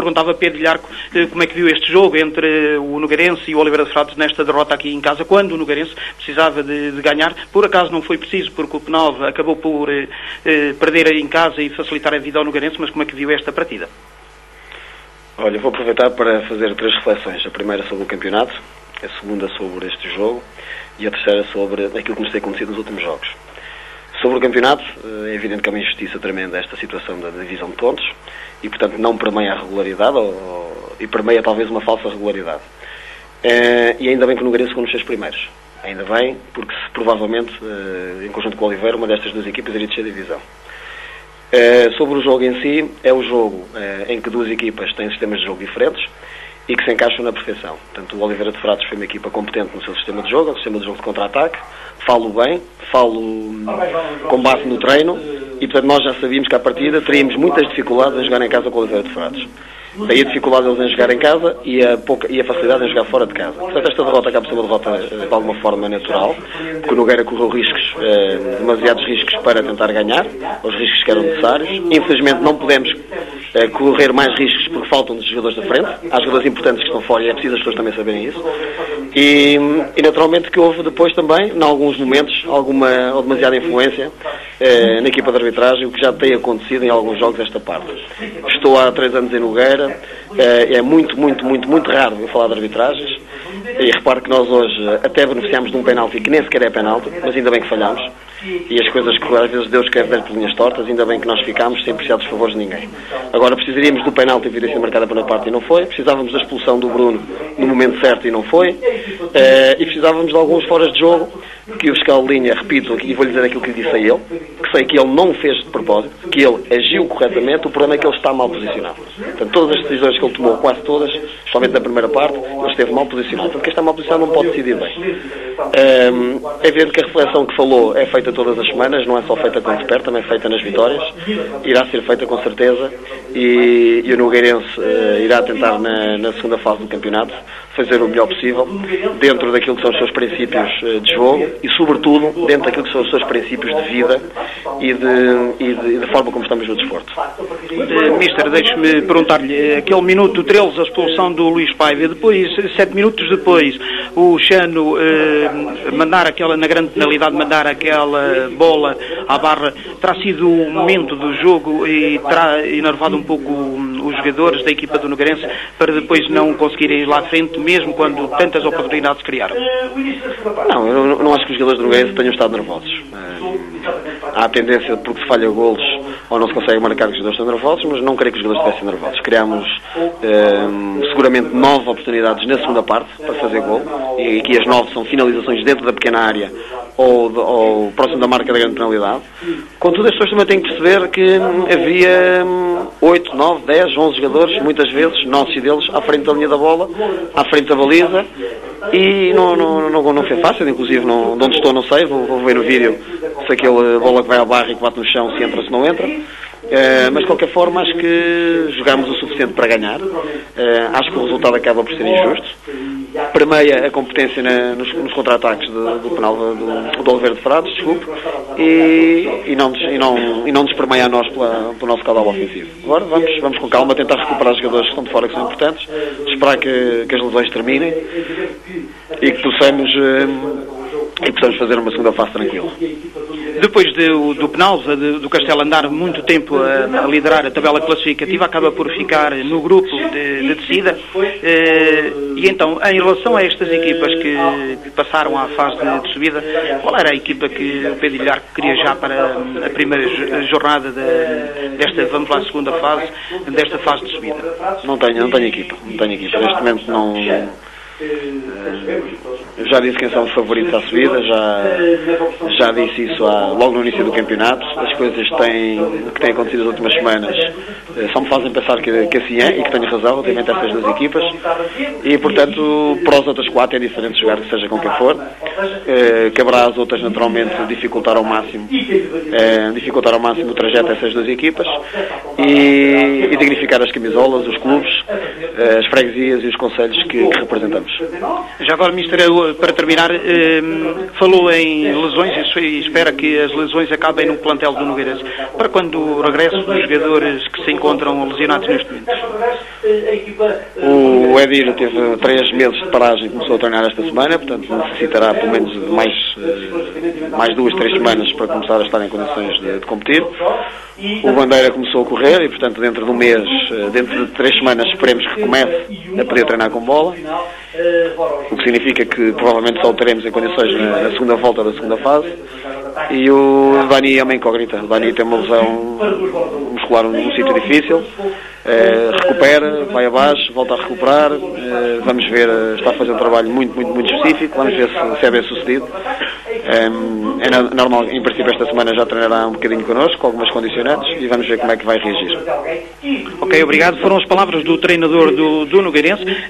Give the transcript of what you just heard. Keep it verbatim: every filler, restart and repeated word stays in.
perguntava a Pedro Ilharco como é que viu este jogo entre o Nogueirense e o Oliveira de Frades nesta derrota aqui em casa, quando o Nogueirense precisava de, de ganhar. Por acaso não foi preciso, porque o Penalva acabou por eh, perder em casa e facilitar a vida ao Nogueirense, mas como é que viu esta partida? Olha, vou aproveitar para fazer três reflexões. A primeira sobre o campeonato, a segunda sobre este jogo e a terceira sobre aquilo que nos tem acontecido nos últimos jogos. Sobre o campeonato, é evidente que é uma injustiça tremenda esta situação da divisão de pontos e, portanto, não permeia a regularidade ou, e permeia talvez uma falsa regularidade. É, e ainda bem que o Nogueirense ficou nos seis primeiros. Ainda bem, porque se, provavelmente, em conjunto com o Oliveira, uma destas duas equipas iria descer a divisão. É, sobre o jogo em si, é o jogo é, em que duas equipas têm sistemas de jogo diferentes e que se encaixam na perfeição. Portanto, o Oliveira de Frades foi uma equipa competente no seu sistema de jogo, no sistema de jogo de contra-ataque. Falo bem, falo com base no treino e, portanto, nós já sabíamos que à partida teríamos muitas dificuldades em jogar em casa com o Oliveira de Frades. Daí a dificuldade deles em jogar em casa e a, pouca, e a facilidade em jogar fora de casa. Portanto, esta derrota acaba por ser uma derrota de alguma forma natural, porque o Nogueira correu riscos, eh, demasiados riscos para tentar ganhar, os riscos que eram necessários. Infelizmente não podemos eh, correr mais riscos porque faltam dos jogadores da frente. Há jogadores importantes que estão fora e é preciso as pessoas também saberem isso. E, e naturalmente que houve depois também, em alguns momentos, alguma ou demasiada influência eh, na equipa de arbitragem, o que já tem acontecido em alguns jogos desta parte. Estou há três anos em Nogueira. É muito, muito, muito, muito raro eu falar de arbitragens e reparo que nós hoje até beneficiamos de um penalti que nem sequer é penalti, mas ainda bem que falhamos e as coisas que às vezes Deus quer ver por linhas tortas, ainda bem que nós ficámos sem precisar dos favores de ninguém. Agora precisaríamos do penalti vir a ser marcado a primeira parte e não foi, precisávamos da expulsão do Bruno no momento certo e não foi, e precisávamos de alguns foras de jogo que o fiscal de linha, repito, e vou-lhe dizer aquilo que lhe disse a ele, que sei que ele não fez de propósito, que ele agiu corretamente, o problema é que ele está mal posicionado. Portanto, todas as decisões que ele tomou, quase todas, especialmente na primeira parte, ele esteve mal posicionado. Portanto, quem está mal posicionado não pode decidir bem. É evidente que a reflexão que falou é feita todas as semanas, não é só feita quando se perde, também é feita nas vitórias, irá ser feita com certeza, e, e o Nogueirense uh, irá tentar na, na segunda fase do campeonato fazer o melhor possível, dentro daquilo que são os seus princípios uh, de jogo e, sobretudo, dentro daquilo que são os seus princípios de vida e de, e de, e de forma como estamos no desporto. Uh, Mister, deixe-me perguntar-lhe, aquele minuto treze, a expulsão do Luís Paiva, depois, sete minutos depois, o Chano uh, mandar aquela, na grande penalidade, mandar aquela bola à barra, terá sido o momento do jogo e terá enervado um pouco os jogadores da equipa do Nogueirense para depois não conseguirem ir lá à frente, mesmo quando tantas oportunidades criaram? Não, eu não acho que os jogadores do Nogueirense tenham estado nervosos. Há a tendência, porque se falha golos ou não se consegue marcar que os jogadores estão nervosos, mas não creio que os jogadores estivessem nervosos. Criámos eh, seguramente nove oportunidades na segunda parte para fazer gol, e aqui as nove são finalizações dentro da pequena área ou, de, ou próximo da marca da grande penalidade. Contudo, as pessoas também têm que perceber que havia oito, nove, dez, onze jogadores, muitas vezes, nossos e deles, à frente da linha da bola, à frente da baliza, e não, não, não, não foi fácil, inclusive não, de onde estou não sei, vou, vou ver no vídeo se aquela bola que vai à barra e que bate no chão, se entra ou se não entra. Uh, mas de qualquer forma acho que jogámos o suficiente para ganhar. Uh, acho que o resultado acaba por ser injusto. Permeia a competência na, nos, nos contra-ataques do, do penal do, do Oliveira de Frades, desculpe, e, e, não, e, não, e não nos permeia a nós pela, pelo nosso caudal ofensivo. Agora vamos, vamos com calma tentar recuperar os jogadores que estão de fora, que são importantes, esperar que, que as lesões terminem e que possamos, uh, e possamos fazer uma segunda fase tranquila. Depois de, do Penalva, de, do Castelo andar muito tempo a, a liderar a tabela classificativa, acaba por ficar no grupo de, de descida. Eh, e então, em relação a estas equipas que, que passaram à fase de, de subida, qual era a equipa que o Pedro Ilharco queria já para a primeira jornada de, desta, vamos lá, segunda fase, desta fase de subida? Não tenho, não tenho equipa, não tenho equipa. Neste momento não... Eu já disse quem são os favoritos à subida, já, já disse isso há, logo no início do campeonato. As coisas têm, que têm acontecido nas últimas semanas só me fazem pensar que, que assim é, e que tenho razão relativamente a estas duas equipas, e portanto para as outras quatro é diferente jogar, seja com quem for. Eh, caberá às outras naturalmente dificultar ao máximo eh, dificultar ao máximo o trajeto dessas duas equipas e, e dignificar as camisolas, os clubes, eh, as freguesias e os concelhos que, que representamos. temos. Já agora, mister, para terminar, eh, falou em lesões e espera que as lesões acabem no plantel do Nogueirense. Para quando o regresso dos jogadores que se encontram lesionados neste momento? O Edir teve três meses de paragem e começou a treinar esta semana, portanto necessitará pelo menos mais, mais duas, três semanas para começar a estar em condições de, de competir. O Bandeira começou a correr e, portanto, dentro de um mês, dentro de três semanas, esperemos que comece a poder treinar com bola, o que significa que provavelmente só o teremos em condições na, na segunda volta da segunda fase. E o Dani é uma incógnita. O Dani tem uma lesão muscular num, num sítio difícil, eh, recupera, vai abaixo, volta a recuperar, eh, vamos ver, está a fazer um trabalho muito, muito, muito específico, vamos ver se, se é bem sucedido. É, é normal, em princípio esta semana já treinará um bocadinho connosco, com algumas condicionantes, e vamos ver como é que vai reagir. Ok, obrigado. Foram as palavras do treinador do, do Nogueirense.